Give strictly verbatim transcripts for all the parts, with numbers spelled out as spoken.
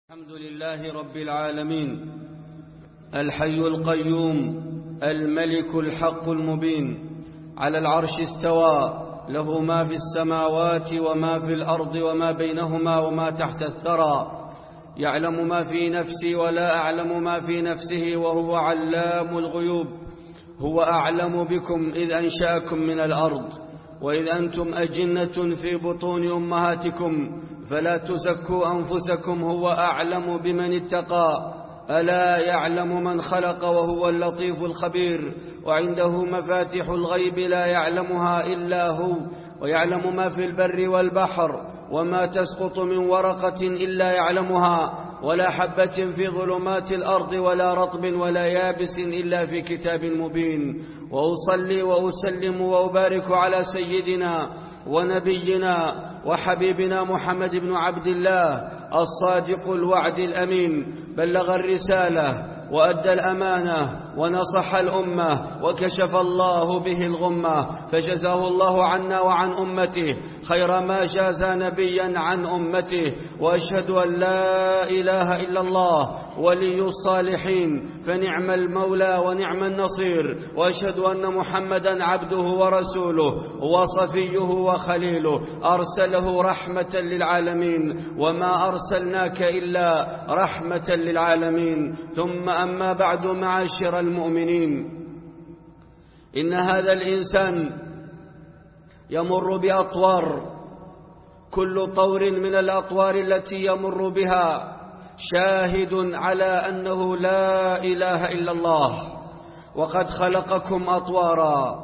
الحمد لله رب العالمين الحي القيوم الملك الحق المبين على العرش استوى له ما في السماوات وما في الأرض وما بينهما وما تحت الثرى يعلم ما في نفسي ولا أعلم ما في نفسه وهو علام الغيوب. هو أعلم بكم إذ أنشأكم من الأرض وإذ أنتم أجنة في بطون أمهاتكم فلا تزكوا أنفسكم هو أعلم بمن اتقى ألا يعلم من خلق وهو اللطيف الخبير. وعنده مفاتح الغيب لا يعلمها إلا هو ويعلم ما في البر والبحر وما تسقط من ورقة إلا يعلمها ولا حبة في ظلمات الأرض ولا رطب ولا يابس إلا في كتاب مبين. وأصلي وأسلم وأبارك على سيدنا ونبينا وحبيبنا محمد بن عبد الله الصادق الوعد الأمين. بلغ الرسالة وأدى الأمانة ونصح الأمة وكشف الله به الغمة فجزاه الله عنا وعن أمته خير ما جاز نبيا عن أمته. وأشهد أن لا إله إلا الله ولي الصالحين فنعم المولى ونعم النصير. وأشهد أن محمدا عبده ورسوله وصفيه وخليله أرسله رحمة للعالمين وما أرسلناك إلا رحمة للعالمين. ثم أما بعد معاشر المؤمنين، إن هذا الإنسان يمر بأطوار، كل طور من الأطوار التي يمر بها شاهد على أنه لا إله إلا الله. وقد خلقكم أطوارا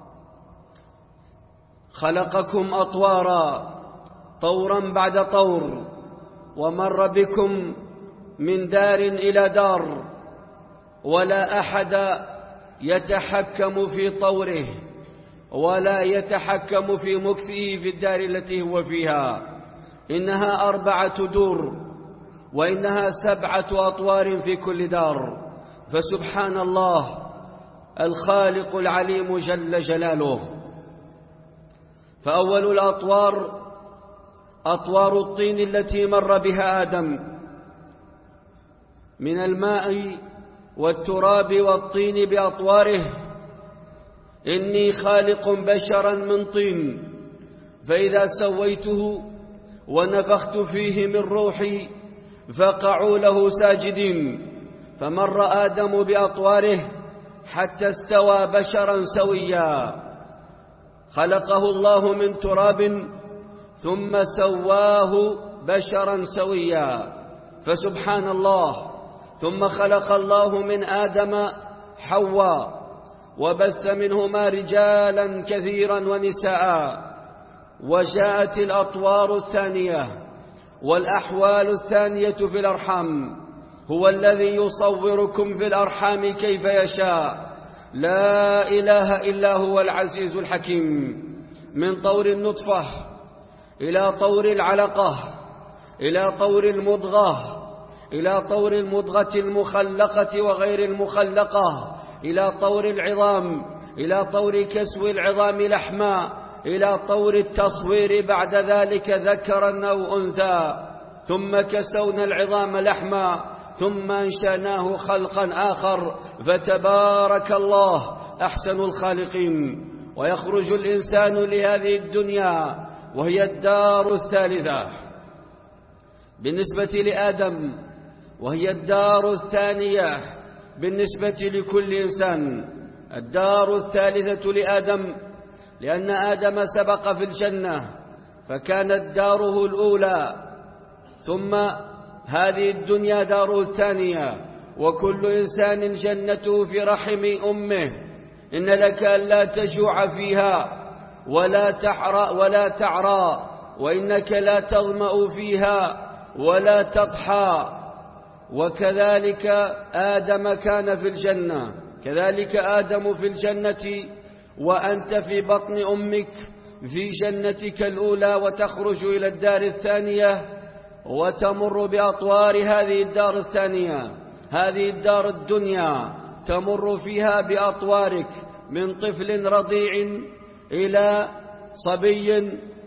خلقكم أطوارا طورا بعد طور ومر بكم من دار إلى دار ولا أحد يتحكم في طوره ولا يتحكم في مكثه في الدار التي هو فيها. إنها أربعة دور وإنها سبعة أطوار في كل دار. فسبحان الله الخالق العليم جل جلاله. فأول الأطوار أطوار الطين التي مر بها آدم من الماء والتراب والطين بأطواره. إني خالق بشرا من طين فإذا سويته ونفخت فيه من روحي فقعوا له ساجدين. فمر آدم بأطواره حتى استوى بشرا سويا. خلقه الله من تراب ثم سواه بشرا سويا. فسبحان الله. ثم خلق الله من آدم حواء وبث منهما رجالا كثيرا ونساء. وجاءت الأطوار الثانية والأحوال الثانية في الأرحام. هو الذي يصوركم في الأرحام كيف يشاء لا إله إلا هو العزيز الحكيم. من طور النطفة إلى طور العلقة إلى طور المضغة إلى طور المضغة المخلقة وغير المخلقة إلى طور العظام إلى طور كسو العظام لحما إلى طور التصوير بعد ذلك ذكرا أو أنثى. ثم كسونا العظام لحما ثم أنشأناه خلقا آخر فتبارك الله أحسن الخالقين. ويخرج الإنسان لهذه الدنيا وهي الدار الثالثة بالنسبة لآدم وهي الدار الثانية بالنسبة لكل إنسان. الدار الثالثة لآدم لأن آدم سبق في الجنة فكانت داره الأولى ثم هذه الدنيا داره الثانية. وكل إنسان جنته في رحم أمه. إن لك ألا تجوع فيها ولا تحرى ولا تعرى وإنك لا تظمأ فيها ولا تضحى. وكذلك آدم كان في الجنة كذلك آدم في الجنة وأنت في بطن أمك في جنتك الأولى وتخرج إلى الدار الثانية وتمر بأطوار هذه الدار الثانية. هذه الدار الدنيا تمر فيها بأطوارك من طفل رضيع إلى صبي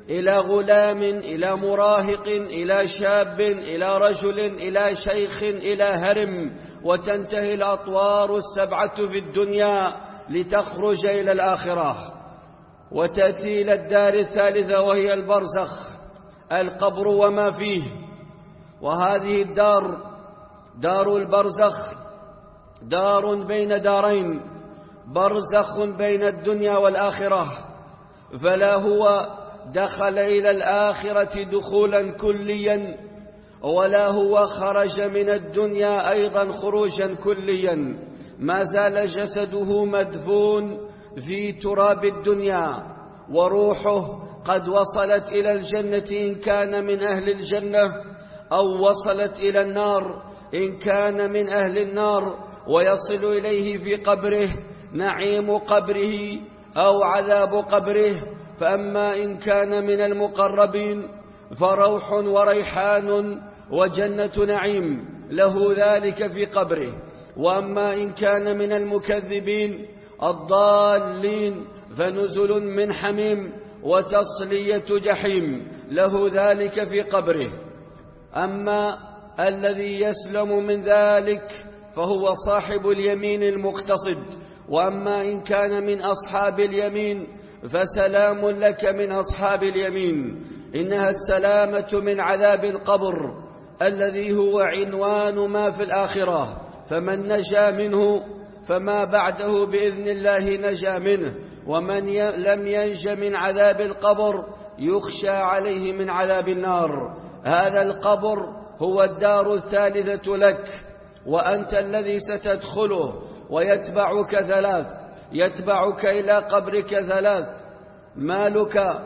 إلى غلام، إلى مراهق، إلى شاب، إلى رجل، إلى شيخ، إلى هرم، وتنتهي الأطوار السبعة في الدنيا لتخرج إلى الآخرة وتأتي إلى الدار الثالثة وهي البرزخ، القبر وما فيه. وهذه الدار دار البرزخ دار بين دارين، برزخ بين الدنيا والآخرة، فلا هو دخل إلى الآخرة دخولا كليا ولا هو خرج من الدنيا أيضا خروجا كليا، ما زال جسده مدفون في تراب الدنيا، وروحه قد وصلت إلى الجنة إن كان من أهل الجنة، أو وصلت إلى النار إن كان من أهل النار، ويصل إليه في قبره نعيم قبره أو عذاب قبره. فأما إن كان من المقربين فروح وريحان وجنة نعيم له ذلك في قبره، وأما إن كان من المكذبين الضالين فنزل من حميم وتصلية جحيم له ذلك في قبره. أما الذي يسلم من ذلك فهو صاحب اليمين المقتصد. وأما إن كان من أصحاب اليمين فسلام لك من أصحاب اليمين، إنها السلامة من عذاب القبر الذي هو عنوان ما في الآخرة، فمن نجا منه فما بعده بإذن الله نجا منه، ومن لم ينج من عذاب القبر يخشى عليه من عذاب النار. هذا القبر هو الدار الثالثة لك، وأنت الذي ستدخله، ويتبعك ثلاث، يتبعك إلى قبرك ثلاث: مالك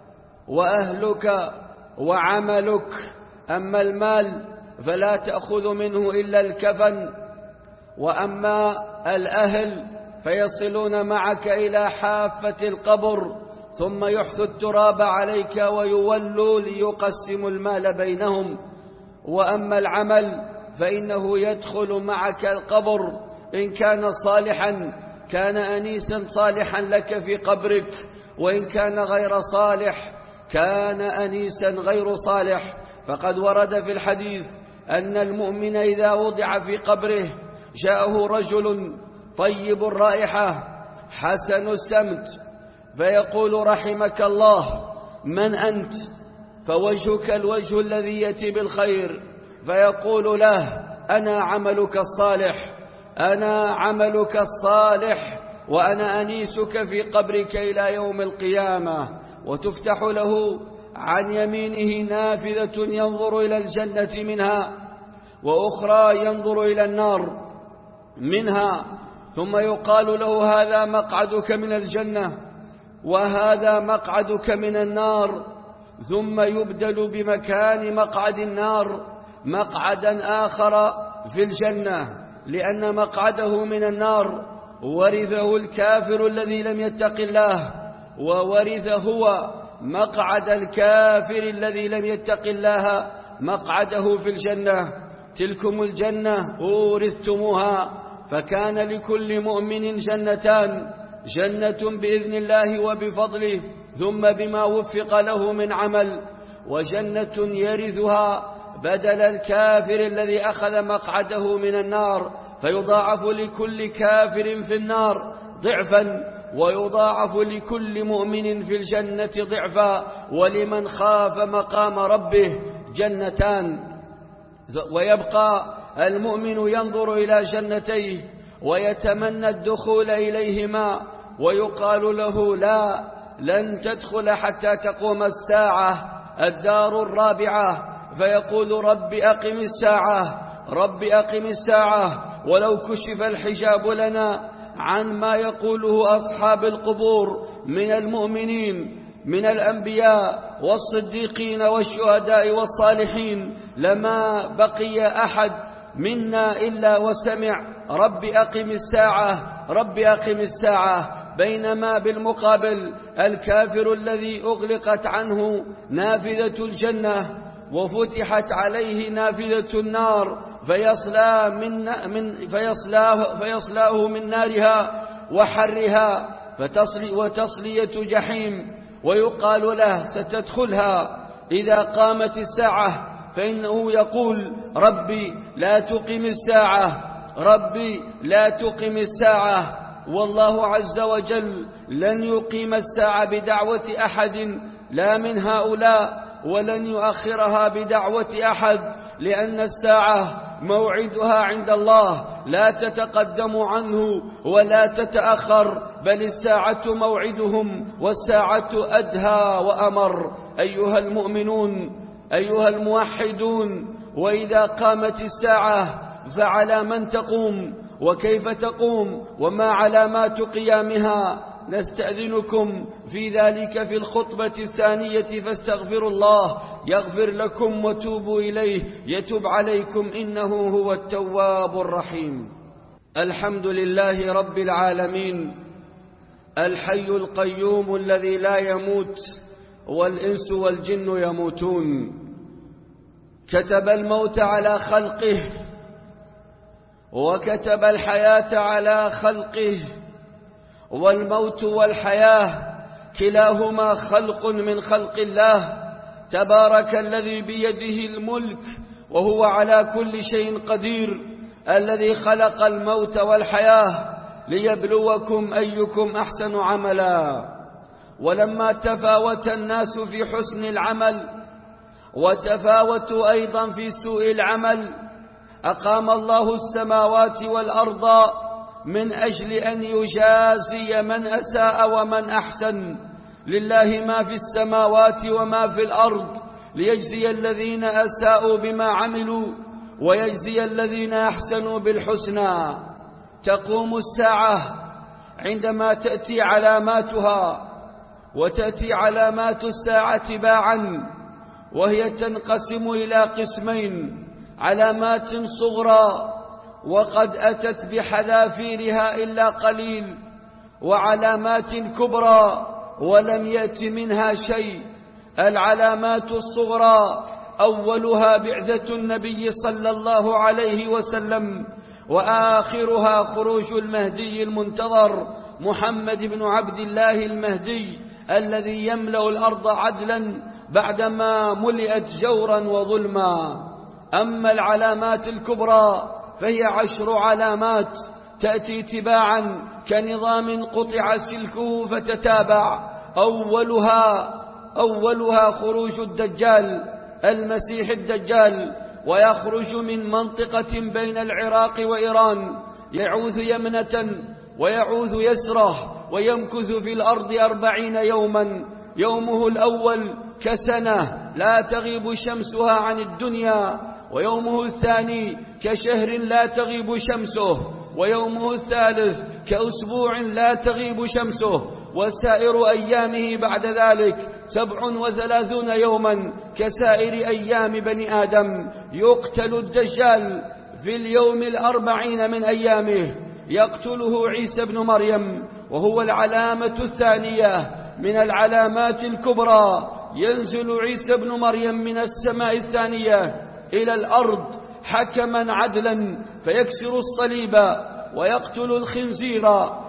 وأهلك وعملك. أما المال فلا تأخذ منه إلا الكفن، وأما الأهل فيصلون معك إلى حافة القبر ثم يحثوا التراب عليك ويولوا ليقسموا المال بينهم. وأما العمل فإنه يدخل معك القبر إن كان صالحا كان أنيسا صالحا لك في قبرك، وإن كان غير صالح كان أنيسا غير صالح. فقد ورد في الحديث أن المؤمن إذا وضع في قبره جاءه رجل طيب الرائحة حسن السمت فيقول: رحمك الله، من أنت؟ فوجهك الوجه الذي يأتي بالخير. فيقول له: أنا عملك الصالح، أنا عملك الصالح، وأنا أنيسك في قبرك إلى يوم القيامة. وتفتح له عن يمينه نافذة ينظر إلى الجنة منها، وأخرى ينظر إلى النار منها، ثم يقال له: هذا مقعدك من الجنة وهذا مقعدك من النار. ثم يبدل بمكان مقعد النار مقعدا آخر في الجنة، لأن مقعده من النار ورثه الكافر الذي لم يتق الله، وورث هو مقعد الكافر الذي لم يتق الله مقعده في الجنة. تلكم الجنة أورثتموها. فكان لكل مؤمن جنتان: جنة بإذن الله وبفضله ثم بما وفق له من عمل، وجنة يرثها بدل الكافر الذي أخذ مقعده من النار، فيضاعف لكل كافر في النار ضعفا، ويضاعف لكل مؤمن في الجنة ضعفا. ولمن خاف مقام ربه جنتان. ويبقى المؤمن ينظر إلى جنتيه ويتمنى الدخول إليهما، ويقال له: لا، لن تدخل حتى تقوم الساعة، الدار الرابعة. فيقول: رب أقم الساعة، رب أقم الساعة. ولو كشف الحجاب لنا عن ما يقوله أصحاب القبور من المؤمنين من الأنبياء والصديقين والشهداء والصالحين لما بقي أحد منا إلا وسمع: رب أقم الساعة، رب أقم الساعة. بينما بالمقابل الكافر الذي أغلقت عنه نافذة الجنة وفتحت عليه نافذة النار فيصلى من من فيصلاه فيصلاه من نارها وحرها فتصلي وتصلية جحيم، ويقال له ستدخلها إذا قامت الساعة، فإنه يقول ربي لا تقم الساعة، ربي لا تقم الساعة. والله عز وجل لن يقيم الساعة بدعوة أحد لا من هؤلاء، ولن يؤخرها بدعوة أحد، لأن الساعة موعدها عند الله لا تتقدم عنه ولا تتأخر، بل الساعة موعدهم، والساعة أدهى وأمر. أيها المؤمنون، أيها الموحدون، وإذا قامت الساعة فعلى من تقوم، وكيف تقوم، وما علامات قيامها؟ نستأذنكم في ذلك في الخطبة الثانية، فاستغفروا الله يغفر لكم وتوبوا إليه يتوب عليكم إنه هو التواب الرحيم. الحمد لله رب العالمين، الحي القيوم الذي لا يموت والإنس والجن يموتون، كتب الموت على خلقه وكتب الحياة على خلقه، والموت والحياة كلاهما خلق من خلق الله، تبارك الذي بيده الملك وهو على كل شيء قدير، الذي خلق الموت والحياة ليبلوكم أيكم أحسن عملا. ولما تفاوت الناس في حسن العمل وتفاوتوا أيضا في سوء العمل، أقام الله السماوات والأرض من أجل أن يجازي من أساء ومن أحسن. لله ما في السماوات وما في الأرض، ليجزي الذين أساءوا بما عملوا ويجزي الذين أحسنوا بالحسنى. تقوم الساعة عندما تأتي علاماتها، وتأتي علامات الساعة تباعا، وهي تنقسم إلى قسمين: علامات صغرى وقد أتت بحذافيرها إلا قليل، وعلامات كبرى ولم يأت منها شيء. العلامات الصغرى أولها بعثة النبي صلى الله عليه وسلم، وآخرها خروج المهدي المنتظر محمد بن عبد الله المهدي، الذي يملأ الأرض عدلا بعدما ملئت جورا وظلما. أما العلامات الكبرى فهي عشر علامات تأتي تباعا كنظام قطع سلكه فتتابع. أولها أولها خروج الدجال، المسيح الدجال، ويخرج من منطقة بين العراق وإيران، يعوذ يمنة ويعوذ يسره، ويمكث في الأرض أربعين يوما، يومه الأول كسنة لا تغيب شمسها عن الدنيا، ويومه الثاني كشهر لا تغيب شمسه، ويومه الثالث كأسبوع لا تغيب شمسه، وسائر أيامه بعد ذلك سبع وثلاثون يوما كسائر أيام بني آدم. يقتل الدجال في اليوم الأربعين من أيامه، يقتله عيسى بن مريم، وهو العلامة الثانية من العلامات الكبرى. ينزل عيسى بن مريم من السماء الثانية إلى الأرض حكما عدلا، فيكسر الصليب ويقتل الخنزير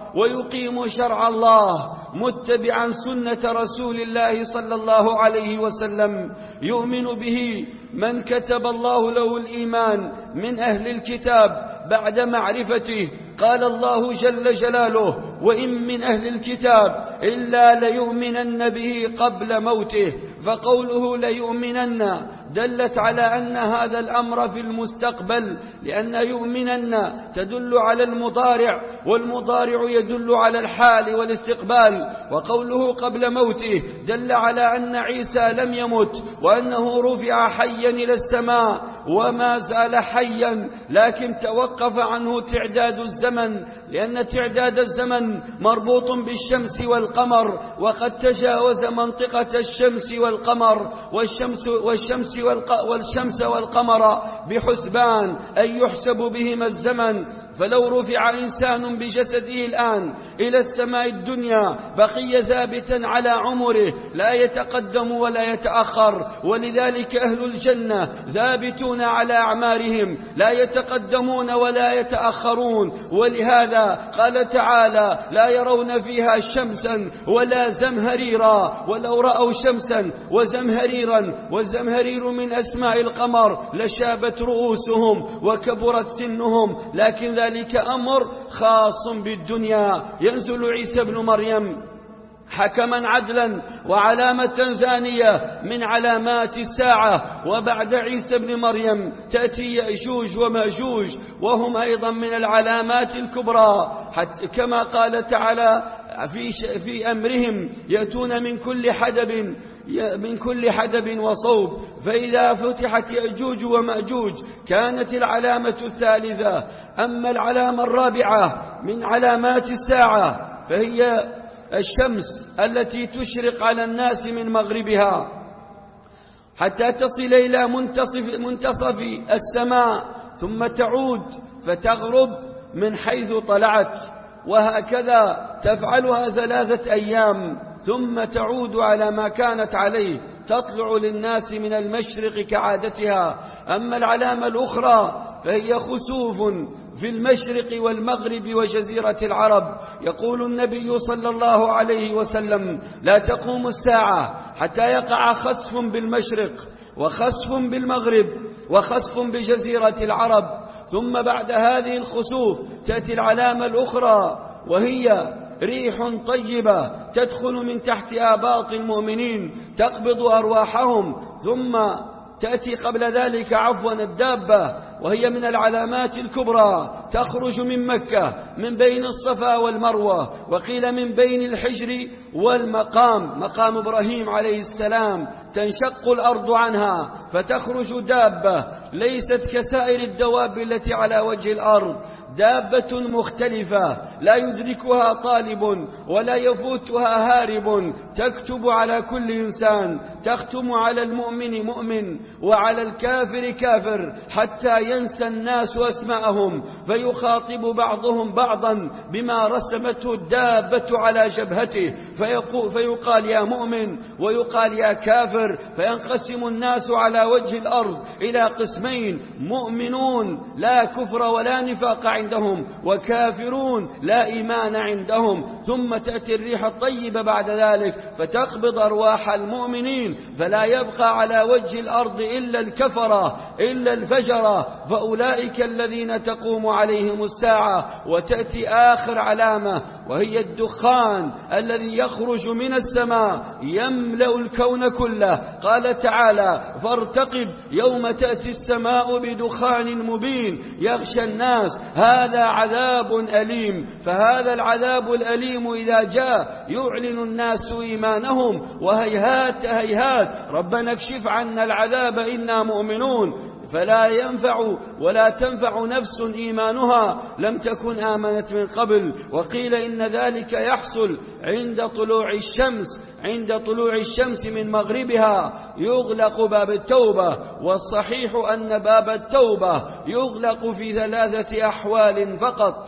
ويقيم شرع الله متبعا سنة رسول الله صلى الله عليه وسلم. يؤمن به من كتب الله له الإيمان من أهل الكتاب بعد معرفته. قال الله جل جلاله: وإن من أهل الكتاب إلا ليؤمنن به قبل موته. فقوله ليؤمنن دلت على أن هذا الأمر في المستقبل، لأن يؤمنن تدل على المضارع، والمضارع يدل على الحال والاستقبال. وقوله قبل موته دل على أن عيسى لم يمت، وأنه رفع حيا إلى السماء وما زال حيا، لكن توقف عنه تعداد الزمن، لأن تعداد الزمن مربوط بالشمس والقمر، وقد تجاوز منطقة الشمس والقمر والشمس والشمس والشمس والقمر بحسبان، أي يحسب بهما الزمن. فلو رفع إنسان بجسده الآن إلى السماء الدنيا بقي ثابتا على عمره، لا يتقدم ولا يتأخر. ولذلك أهل الجنة ثابتون على أعمارهم، لا يتقدمون ولا يتأخرون. ولهذا قال تعالى: لا يرون فيها شمسا ولا زمهريرا، ولو رأوا شمسا وزمهريرا والزمهرير من أسماء القمر لشابت رؤوسهم وكبرت سنهم، لكن ذلك أمر خاص بالدنيا. ينزل عيسى بن مريم حكما عدلا وعلامة ثانية من علامات الساعة، وبعد عيسى بن مريم تأتي يأجوج ومأجوج وهم أيضا من العلامات الكبرى، حتى كما قال تعالى في, في أمرهم يأتون من كل حدب من كل حدب وصوب، فإذا فتحت يأجوج ومأجوج كانت العلامة الثالثة. أما العلامة الرابعة من علامات الساعة فهي الشمس التي تشرق على الناس من مغربها حتى تصل إلى منتصف, منتصف السماء، ثم تعود فتغرب من حيث طلعت، وهكذا تفعلها ثلاثة أيام ثم تعود على ما كانت عليه، تطلع للناس من المشرق كعادتها. أما العلامة الأخرى فهي خسوف في المشرق والمغرب وجزيرة العرب. يقول النبي صلى الله عليه وسلم: لا تقوم الساعة حتى يقع خسف بالمشرق وخسف بالمغرب وخسف بجزيرة العرب. ثم بعد هذه الخسوف تأتي العلامة الأخرى وهي ريح طيبة تدخل من تحت آباط المؤمنين تقبض أرواحهم. ثم تأتي قبل ذلك عفوا الدابة، وهي من العلامات الكبرى، تخرج من مكة من بين الصفا والمروة، وقيل من بين الحجر والمقام مقام إبراهيم عليه السلام، تنشق الأرض عنها فتخرج دابة ليست كسائر الدواب التي على وجه الأرض، دابة مختلفة لا يدركها طالب ولا يفوتها هارب، تكتب على كل إنسان، تختم على المؤمن مؤمن وعلى الكافر كافر، حتى ينسى الناس أسماءهم فيخاطب بعضهم بعضا بما رسمته الدابة على جبهته، فيقول فيقال يا مؤمن ويقال يا كافر، فينقسم الناس على وجه الأرض إلى قسمين: مؤمنون لا كفر ولا نفاق عندهم، وكافرون لا إيمان عندهم. ثم تأتي الريح الطيبة بعد ذلك فتقبض أرواح المؤمنين، فلا يبقى على وجه الأرض إلا الكفرة إلا الفجرة، فأولئك الذين تقوم عليهم الساعة. وتأتي آخر علامة وهي الدخان الذي يخرج من السماء يملأ الكون كله. قال تعالى: فارتقب يوم تأتي السماء بدخان مبين يغشى الناس هذا عذاب أليم. فهذا العذاب الأليم إذا جاء يعلن الناس إيمانهم، وهيهات هيهات ربنا اكشف عنا العذاب إنا مؤمنون، فلا ينفع ولا تنفع نفس إيمانها لم تكن آمنت من قبل. وقيل إن ذلك يحصل عند طلوع الشمس عند طلوع الشمس من مغربها يغلق باب التوبة، والصحيح أن باب التوبة يغلق في ثلاثة أحوال فقط.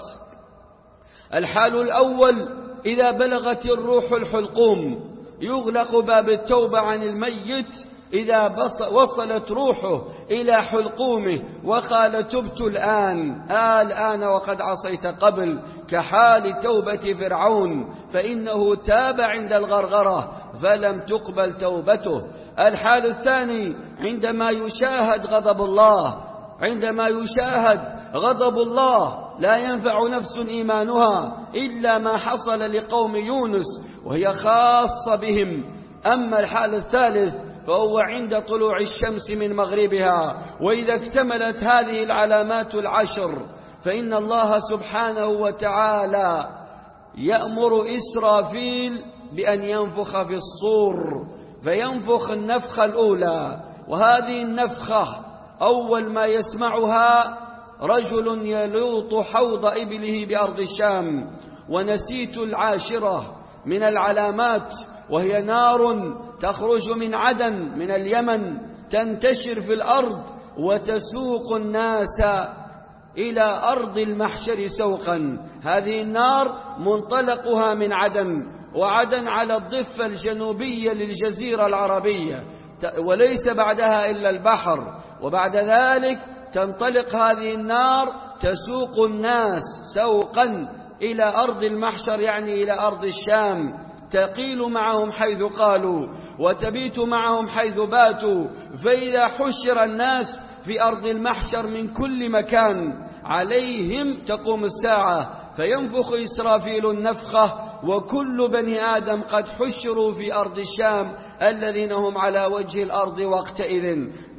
الحال الأول: إذا بلغت الروح الحلقوم يغلق باب التوبة عن الميت إذا وصلت روحه إلى حلقومه وقال: تبت الآن آه الآن وقد عصيت قبل، كحال توبة فرعون، فإنه تاب عند الغرغرة فلم تقبل توبته. الحال الثاني: عندما يشاهد غضب الله عندما يشاهد غضب الله لا ينفع نفس إيمانها إلا ما حصل لقوم يونس وهي خاصة بهم. أما الحال الثالث فهو عند طلوع الشمس من مغربها. وإذا اكتملت هذه العلامات العشر فإن الله سبحانه وتعالى يأمر إسرافيل بأن ينفخ في الصور، فينفخ النفخة الأولى، وهذه النفخة أول ما يسمعها رجل يلوط حوض إبله بأرض الشام. ونسيت العاشرة من العلامات وهي نار تخرج من عدن من اليمن تنتشر في الأرض وتسوق الناس إلى أرض المحشر سوقا. هذه النار منطلقها من عدن، وعدن على الضفة الجنوبية للجزيرة العربية، وليس بعدها إلا البحر. وبعد ذلك تنطلق هذه النار تسوق الناس سوقا إلى أرض المحشر، يعني إلى أرض الشام، تقيل معهم حيث قالوا وتبيت معهم حيث باتوا. فإذا حشر الناس في أرض المحشر من كل مكان عليهم تقوم الساعة، فينفخ إسرافيل النفخة، وكل بني آدم قد حشروا في أرض الشام الذين هم على وجه الأرض وقتئذ.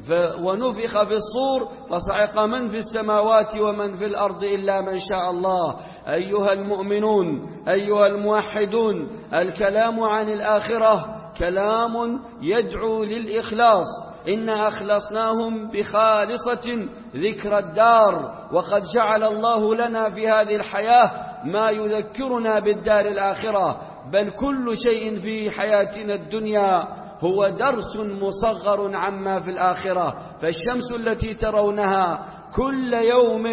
ونفخ في الصور فصعق من في السماوات ومن في الأرض إلا من شاء الله. أيها المؤمنون، أيها الموحدون، الكلام عن الآخرة كلام يدعو للإخلاص. إن أخلصناهم بخالصة ذكر الدار، وقد جعل الله لنا في هذه الحياة ما يذكرنا بالدار الآخرة، بل كل شيء في حياتنا الدنيا هو درس مصغر عما في الآخرة. فالشمس التي ترونها كل يوم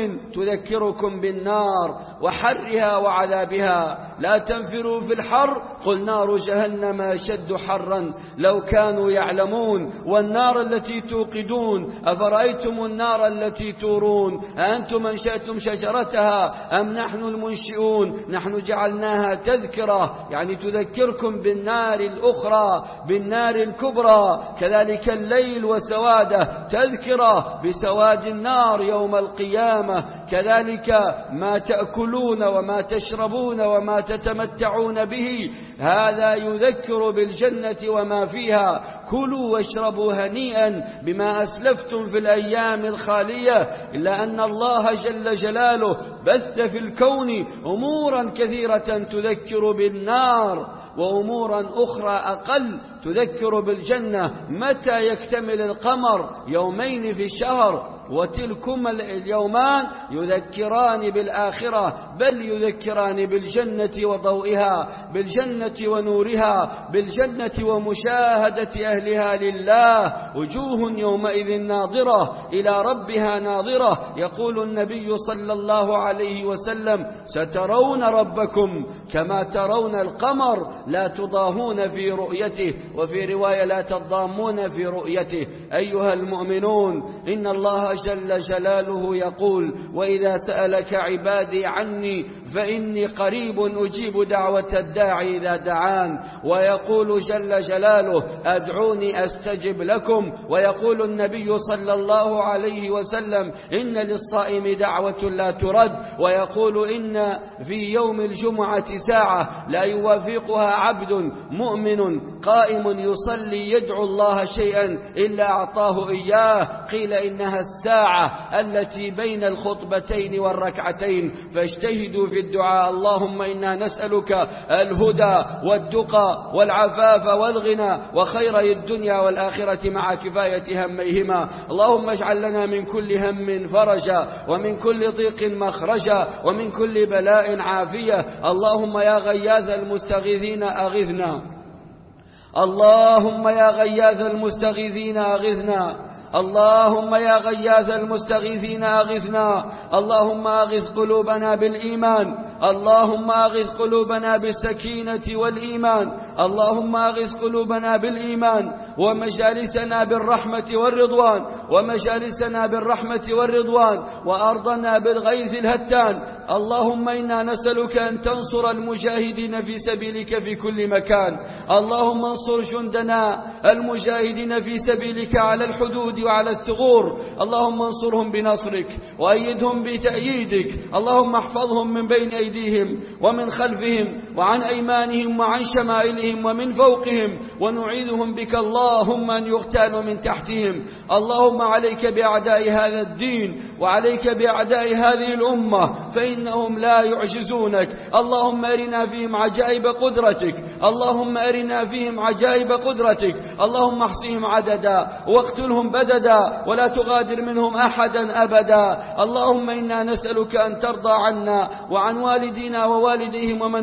تذكركم بالنار وحرها وعذابها. لا تنفروا في الحر، قل نار جهنم أشد حرا لو كانوا يعلمون. والنار التي توقدون أفرأيتم النار التي تورون أأنتم أنشأتم شجرتها أم نحن المنشئون؟ نحن جعلناها تذكرة، يعني تذكركم بالنار الأخرى، بالنار الكبرى. كذلك الليل وسواده تذكرة بسواد النار يوم القيامة. كذلك ما تأكلون وما تشربون وما تتمتعون به هذا يذكر بالجنة وما فيها. كلوا واشربوا هنيئا بما أسلفتم في الأيام الخالية. إلا أن الله جل جلاله بث في الكون أمورا كثيرة تذكر بالنار، وأمورا أخرى أقل تذكر بالجنة. متى يكتمل القمر؟ يومين في الشهر، وتلكما اليومان يذكران بالآخرة، بل يذكران بالجنة وضوئها، بالجنة ونورها، بالجنة ومشاهدة أهلها لله. وجوه يومئذ ناظرة إلى ربها ناظرة. يقول النبي صلى الله عليه وسلم: سترون ربكم كما ترون القمر لا تضاهون في رؤيته، وفي رواية لا تضامون في رؤيته. أيها المؤمنون، إن الله جل جلاله يقول: وإذا سألك عبادي عني فإني قريب أجيب دعوة الداعي إذا دعان. ويقول جل جلاله: أدعوني أستجب لكم. ويقول النبي صلى الله عليه وسلم: إن للصائم دعوة لا ترد. ويقول: إن في يوم الجمعة ساعة لا يوافقها عبد مؤمن قائم يصلي يدعو الله شيئا إلا أعطاه إياه. قيل: إنها الساعة التي بين الخطبتين والركعتين، فاجتهدوا في الدعاء. اللهم إنا نسألك الهدى والتقى والعفاف والغنى وخيري الدنيا والآخرة مع كفاية هميهما. اللهم اجعل لنا من كل هم فرجا، ومن كل ضيق مخرجا، ومن كل بلاء عافية. اللهم يا غياث المستغيثين أغثنا. اللهم يا غياث المستغيثين أغثنا. اللهم يا غياث المستغيثين أغثنا. اللهم أغث قلوبنا بالإيمان. اللهم أغث قلوبنا بالسكينة والإيمان. اللهم أغث قلوبنا بالإيمان، ومجالسنا بالرحمة والرضوان، ومجالسنا بالرحمة والرضوان، وأرضنا بالغيث الهتان. اللهم إنا نسألك أن تنصر المجاهدين في سبيلك في كل مكان. اللهم انصر جندنا المجاهدين في سبيلك على الحدود وعلى الثغور. اللهم انصرهم بنصرك وأيدهم بتأييدك. اللهم احفظهم من بين أيديهم ومن خلفهم وعن أيمانهم وعن شمائلهم ومن فوقهم، ونعيذهم بك اللهم أن يغتالوا من تحتهم. اللهم عليك بأعداء هذا الدين، وعليك بأعداء هذه الأمة، فإنهم لا يعجزونك. اللهم أرنا فيهم عجائب قدرتك. اللهم أرنا فيهم عجائب قدرتك. اللهم احصهم عددا واقتلهم بددا، ولا تغادر منهم أحدا أبدا. اللهم إنا نسألك أن ترضى عنا وعن والدينا ووالديهم ومن ولدوا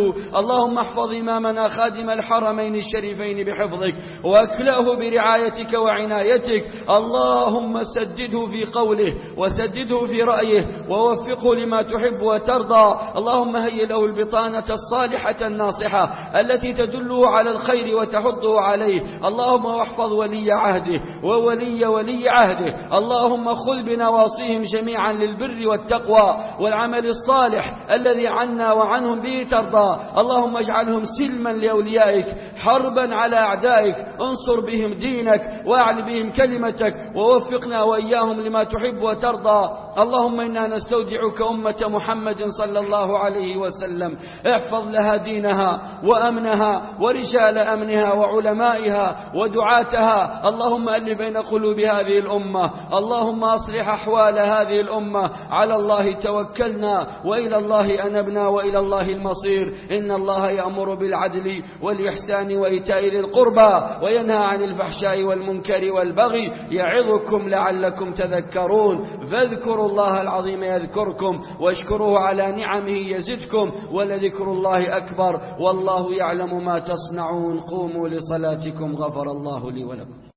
له. اللهم احفظ إمامنا خادم الحرمين الشريفين بحفظك واكلأه برعايتك وعنايتك. اللهم سدده في قوله وسدده في رأيه ووفقه لما تحب وترضى. اللهم هيئ له البطانة الصالحة الناصحة التي تدله على الخير وتحضه عليه. اللهم واحفظ ولي عهده وولي ولي عهده. اللهم خذ بنواصيهم جميعا للبر والتقوى والعمل الصالح الذي عنا وعنهم به ترضى. اللهم اجعلهم سلما لأوليائك حربا على أعدائك. انصر بهم دينك واعل بهم كلمتك ووفقنا وإياهم لما تحب وترضى. اللهم إنا نستودعك أمة محمد صلى الله عليه وسلم. احفظ لها دينها وأمنها ورجال أمنها وعلمائها ودعاتها. اللهم ألف بين قلوب هذه الأمة. اللهم أصلح أحوال هذه الأمة. على الله توكلنا وإلى الله أنبنا وإلى الله المصير. إن الله يأمر بالعدل والإحسان وإيتاء ذي القربى وينهى عن الفحشاء والمنكر والبغي يعظكم لعلكم تذكرون. فاذكروا الله العظيم يذكركم واشكروه على نعمه يزدكم ولذكر الله أكبر والله يعلم ما تصنعون. قوموا لصلاتكم غفر الله لي ولكم.